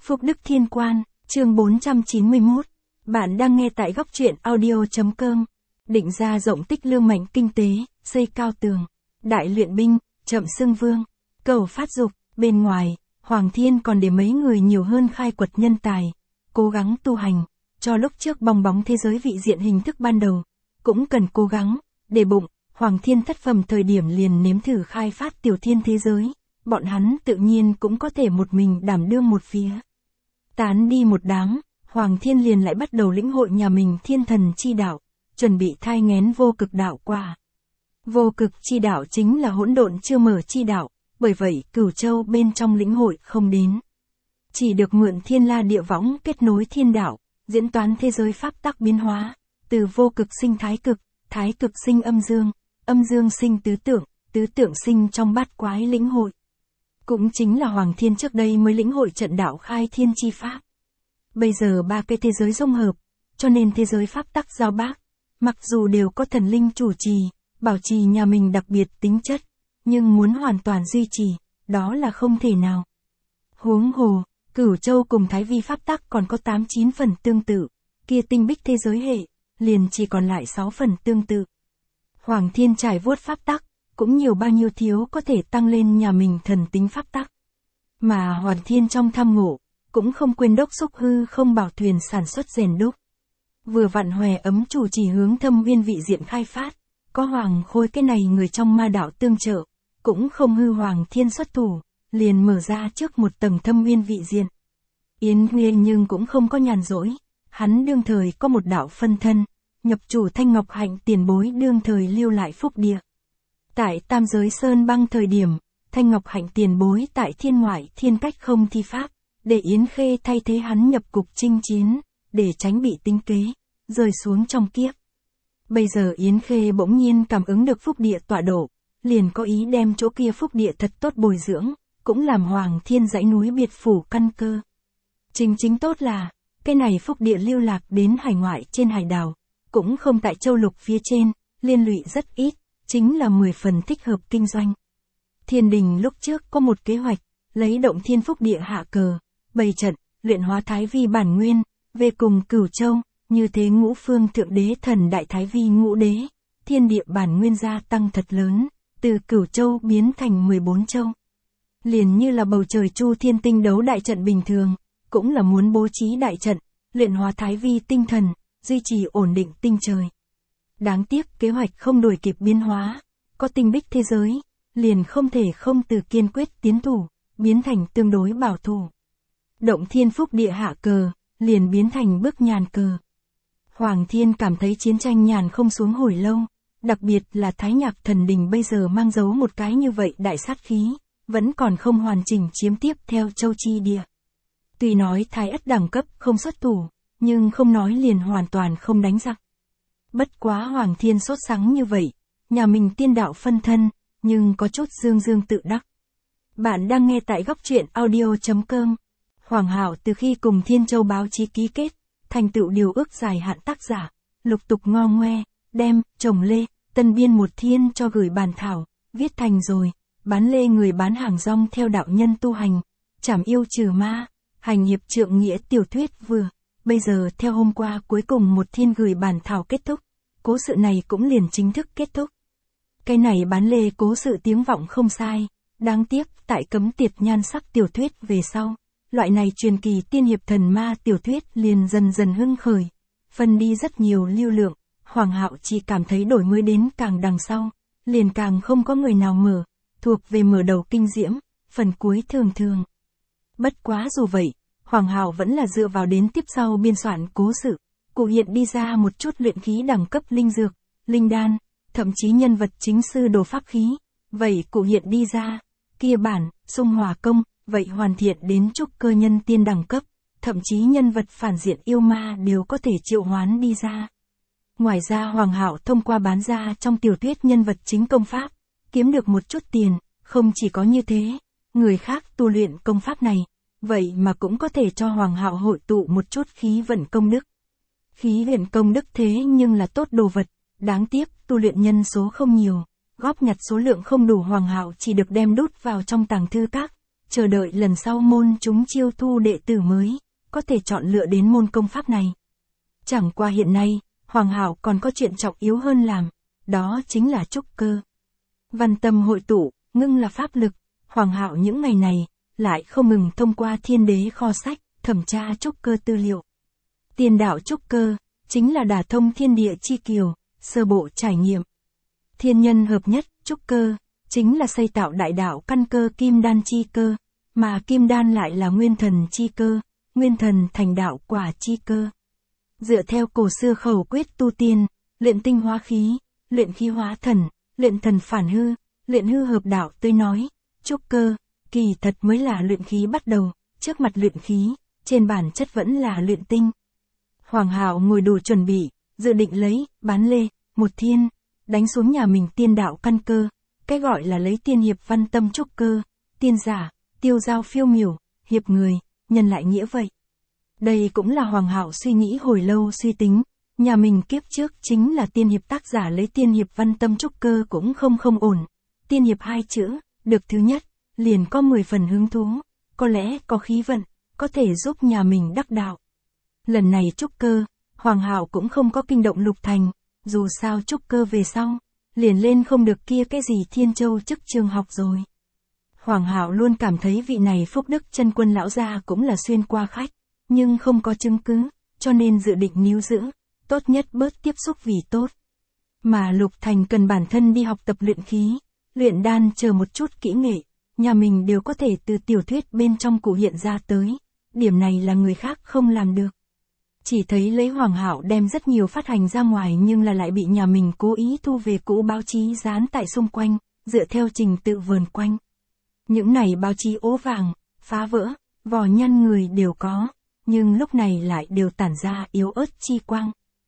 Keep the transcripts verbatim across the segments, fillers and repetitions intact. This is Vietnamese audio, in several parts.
Phúc Đức Thiên Quan, chương bốn trăm chín mươi mốt. Bạn đang nghe tại góc truyện audio.com. Định ra rộng tích lương mạnh kinh tế, xây cao tường. Đại luyện binh, chậm xưng vương. Cầu phát dục, bên ngoài, Hoàng Thiên còn để mấy người nhiều hơn khai quật nhân tài. Cố gắng tu hành, cho lúc trước bong bóng thế giới vị diện hình thức ban đầu. Cũng cần cố gắng, để bụng, Hoàng Thiên thất phẩm thời điểm liền nếm thử khai phát tiểu thiên thế giới. Bọn hắn tự nhiên cũng có thể một mình đảm đương một phía. Tán đi một đám, Hoàng Thiên liền lại bắt đầu lĩnh hội nhà mình thiên thần chi đạo, chuẩn bị thai nghén vô cực đạo quả. Vô cực chi đạo chính là hỗn độn chưa mở chi đạo, bởi vậy Cửu Châu bên trong lĩnh hội không đến. Chỉ được mượn thiên la địa võng kết nối thiên đạo, diễn toán thế giới pháp tắc biến hóa, từ vô cực sinh thái cực, thái cực sinh âm dương, âm dương sinh tứ tượng, tứ tượng sinh trong bát quái lĩnh hội. Cũng chính là Hoàng Thiên trước đây mới lĩnh hội trận đạo khai thiên chi pháp. Bây giờ ba cái thế giới dung hợp, cho nên thế giới pháp tắc giao bác, mặc dù đều có thần linh chủ trì, bảo trì nhà mình đặc biệt tính chất, nhưng muốn hoàn toàn duy trì, đó là không thể nào. Huống hồ, Cửu Châu cùng Thái Vi pháp tắc còn có tám chín phần tương tự, kia tinh bích thế giới hệ, liền chỉ còn lại sáu phần tương tự. Hoàng Thiên trải vuốt pháp tắc, cũng nhiều bao nhiêu thiếu có thể tăng lên nhà mình thần tính pháp tắc. Mà Hoàng Thiên trong tham ngộ, cũng không quên đốc xúc hư không bảo thuyền sản xuất rèn đúc. Vừa vặn hòe ấm chủ chỉ hướng thâm nguyên vị diện khai phát, có Hoàng Khôi cái này người trong ma đạo tương trợ, cũng không hư Hoàng Thiên xuất thủ, liền mở ra trước một tầng thâm nguyên vị diện. Yến Nguyên nhưng cũng không có nhàn rỗi, hắn đương thời có một đạo phân thân, nhập chủ Thanh Ngọc Hạnh tiền bối đương thời lưu lại phúc địa. Tại Tam Giới Sơn Băng thời điểm, Thanh Ngọc Hạnh tiền bối tại thiên ngoại thiên cách không thi pháp, để Yến Khê thay thế hắn nhập cục chinh chiến, để tránh bị tính kế, rơi xuống trong kiếp. Bây giờ Yến Khê bỗng nhiên cảm ứng được phúc địa tọa độ, liền có ý đem chỗ kia phúc địa thật tốt bồi dưỡng, cũng làm Hoàng Thiên dãy núi biệt phủ căn cơ. Chính chính tốt là, cái này phúc địa lưu lạc đến hải ngoại trên hải đảo, cũng không tại châu lục phía trên, liên lụy rất ít, chính là mười phần thích hợp kinh doanh. Thiên Đình lúc trước có một kế hoạch, lấy động thiên phúc địa hạ cờ, bày trận, luyện hóa Thái Vi bản nguyên, về cùng Cửu Châu, như thế ngũ phương thượng đế thần đại Thái Vi ngũ đế, thiên địa bản nguyên gia tăng thật lớn, từ Cửu Châu biến thành mười bốn châu. Liền như là bầu trời chu thiên tinh đấu đại trận bình thường, cũng là muốn bố trí đại trận, luyện hóa Thái Vi tinh thần, duy trì ổn định tinh trời. Đáng tiếc kế hoạch không đuổi kịp biến hóa, có tinh bích thế giới, liền không thể không từ kiên quyết tiến thủ, biến thành tương đối bảo thủ. Động thiên phúc địa hạ cờ, liền biến thành bước nhàn cờ. Hoàng Thiên cảm thấy chiến tranh nhàn không xuống hồi lâu, đặc biệt là Thái Nhạc Thần Đình bây giờ mang dấu một cái như vậy đại sát khí, vẫn còn không hoàn chỉnh chiếm tiếp theo châu chi địa. Tuy nói Thái Ất đẳng cấp không xuất thủ, nhưng không nói liền hoàn toàn không đánh giặc. Bất quá Hoàng Thiên sốt sắng như vậy, nhà mình tiên đạo phân thân, nhưng có chút dương dương tự đắc. Bạn đang nghe tại góc truyện audio.com. Hoàng Hạo từ khi cùng Thiên Châu báo chí ký kết, thành tựu điều ước dài hạn tác giả, lục tục ngo ngoe, đem, trồng lê, tân biên một thiên cho gửi bản thảo, viết thành rồi, bán lê người bán hàng rong theo đạo nhân tu hành, trảm yêu trừ ma, hành hiệp trượng nghĩa tiểu thuyết vừa. Bây giờ theo hôm qua cuối cùng một thiên gửi bản thảo kết thúc, cố sự này cũng liền chính thức kết thúc. Cái này bán lê cố sự tiếng vọng không sai, đáng tiếc tại cấm tiệt nhan sắc tiểu thuyết về sau, loại này truyền kỳ tiên hiệp thần ma tiểu thuyết liền dần dần hưng khởi, phân đi rất nhiều lưu lượng, Hoàng Hạo chỉ cảm thấy đổi mới đến càng đằng sau, liền càng không có người nào mở, thuộc về mở đầu kinh diễm, phần cuối thường thường. Bất quá dù vậy, Hoàng Hạo vẫn là dựa vào đến tiếp sau biên soạn cố sự, cụ hiện đi ra một chút luyện khí đẳng cấp linh dược, linh đan, thậm chí nhân vật chính sư đồ pháp khí, vậy cụ hiện đi ra, kia bản, xung hòa công, vậy hoàn thiện đến trúc cơ nhân tiên đẳng cấp, thậm chí nhân vật phản diện yêu ma đều có thể triệu hoán đi ra. Ngoài ra Hoàng Hạo thông qua bán ra trong tiểu thuyết nhân vật chính công pháp, kiếm được một chút tiền, không chỉ có như thế, người khác tu luyện công pháp này, vậy mà cũng có thể cho Hoàng Hạo hội tụ một chút khí vận công đức. Khí vận công đức thế nhưng là tốt đồ vật, đáng tiếc tu luyện nhân số không nhiều, góp nhặt số lượng không đủ Hoàng Hạo chỉ được đem đút vào trong tàng thư các, chờ đợi lần sau môn chúng chiêu thu đệ tử mới, có thể chọn lựa đến môn công pháp này. Chẳng qua hiện nay, Hoàng Hạo còn có chuyện trọng yếu hơn làm, đó chính là trúc cơ. Văn tâm hội tụ, ngưng là pháp lực, Hoàng Hạo những ngày này, lại không ngừng thông qua thiên đế kho sách, thẩm tra trúc cơ tư liệu. Tiên đạo trúc cơ, chính là đả thông thiên địa chi kiều, sơ bộ trải nghiệm. Thiên nhân hợp nhất, trúc cơ, chính là xây tạo đại đạo căn cơ kim đan chi cơ, mà kim đan lại là nguyên thần chi cơ, nguyên thần thành đạo quả chi cơ. Dựa theo cổ xưa khẩu quyết tu tiên, luyện tinh hóa khí, luyện khí hóa thần, luyện thần phản hư, luyện hư hợp đạo tới nói, trúc cơ, kỳ thật mới là luyện khí bắt đầu, trước mặt luyện khí, trên bản chất vẫn là luyện tinh. Hoàng Hạo ngồi đủ chuẩn bị, dự định lấy, bán lê, một thiên, đánh xuống nhà mình tiên đạo căn cơ, cái gọi là lấy tiên hiệp văn tâm trúc cơ, tiên giả, tiêu dao phiêu miểu, hiệp người, nhân lại nghĩa vậy. Đây cũng là Hoàng Hạo suy nghĩ hồi lâu suy tính, nhà mình kiếp trước chính là tiên hiệp tác giả lấy tiên hiệp văn tâm trúc cơ cũng không không ổn. Tiên hiệp hai chữ, được thứ nhất, liền có mười phần hứng thú, có lẽ có khí vận, có thể giúp nhà mình đắc đạo. Lần này trúc cơ, Hoàng Hạo cũng không có kinh động Lục Thành, dù sao trúc cơ về sau, liền lên không được kia cái gì Thiên Châu chức trường học rồi. Hoàng Hạo luôn cảm thấy vị này Phúc Đức Chân Quân lão gia cũng là xuyên qua khách, nhưng không có chứng cứ, cho nên dự định níu giữ, tốt nhất bớt tiếp xúc vì tốt. Mà Lục Thành cần bản thân đi học tập luyện khí, luyện đan chờ một chút kỹ nghệ, nhà mình đều có thể từ tiểu thuyết bên trong cụ hiện ra tới, điểm này là người khác không làm được. Chỉ thấy lấy Hoàng Hạo đem rất nhiều phát hành ra ngoài nhưng là lại bị nhà mình cố ý thu về cũ báo chí dán tại xung quanh, dựa theo trình tự vờn quanh. Những này báo chí ố vàng, phá vỡ, vò nhăn người đều có, nhưng lúc này lại đều tản ra yếu ớt chi quang.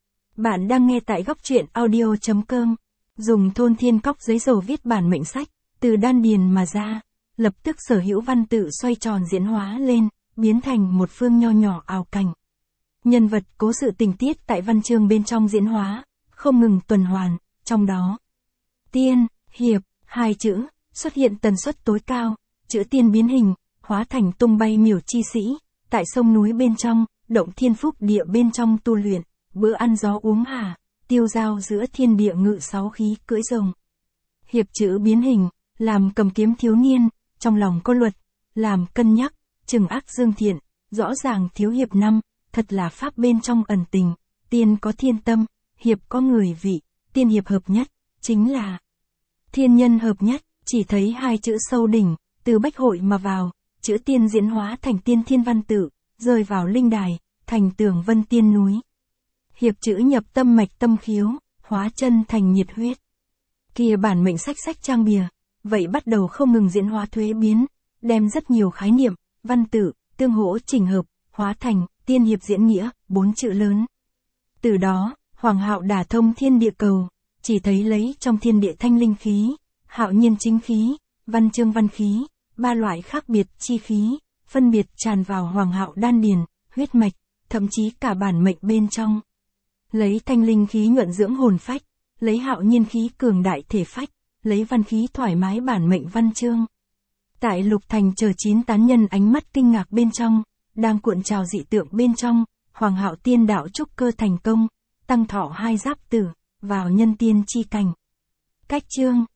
Bạn đang nghe tại góc truyện audio chấm com, dùng thôn thiên cóc giấy dầu viết bản mệnh sách, từ đan điền mà ra, lập tức sở hữu văn tự xoay tròn diễn hóa lên, biến thành một phương nho nhỏ ảo cảnh. Nhân vật cố sự tình tiết tại văn chương bên trong diễn hóa, không ngừng tuần hoàn, trong đó. Tiên, hiệp, hai chữ, xuất hiện tần suất tối cao, chữ tiên biến hình, hóa thành tung bay miểu chi sĩ, tại sông núi bên trong, động thiên phúc địa bên trong tu luyện, bữa ăn gió uống hà, tiêu dao giữa thiên địa ngự sáu khí cưỡi rồng. Hiệp chữ biến hình, làm cầm kiếm thiếu niên, trong lòng có luật, làm cân nhắc, trừng ác dương thiện, rõ ràng thiếu hiệp năm, thật là pháp bên trong ẩn tình, tiên có thiên tâm, hiệp có người vị, tiên hiệp hợp nhất, chính là thiên nhân hợp nhất, chỉ thấy hai chữ sâu đỉnh, từ bách hội mà vào, chữ tiên diễn hóa thành tiên thiên văn tự, rơi vào linh đài, thành tường vân tiên núi. Hiệp chữ nhập tâm mạch tâm khiếu, hóa chân thành nhiệt huyết. Kia bản mệnh sách sách trang bìa, vậy bắt đầu không ngừng diễn hóa thuế biến, đem rất nhiều khái niệm, văn tự, tương hỗ chỉnh hợp, hóa thành tiên hiệp diễn nghĩa, bốn chữ lớn. Từ đó, Hoàng Hạo đả thông thiên địa cầu, chỉ thấy lấy trong thiên địa thanh linh khí, hạo nhiên chính khí, văn chương văn khí, ba loại khác biệt chi khí, phân biệt tràn vào Hoàng Hạo đan điền, huyết mạch, thậm chí cả bản mệnh bên trong. Lấy thanh linh khí nhuận dưỡng hồn phách, lấy hạo nhiên khí cường đại thể phách, lấy văn khí thoải mái bản mệnh văn chương. Tại Lục Thành chờ chín tán nhân ánh mắt kinh ngạc bên trong, đang cuộn trào dị tượng bên trong, Hoàng Hạo tiên đạo trúc cơ thành công, tăng thọ hai giáp tử, vào nhân tiên chi cảnh. Cách chương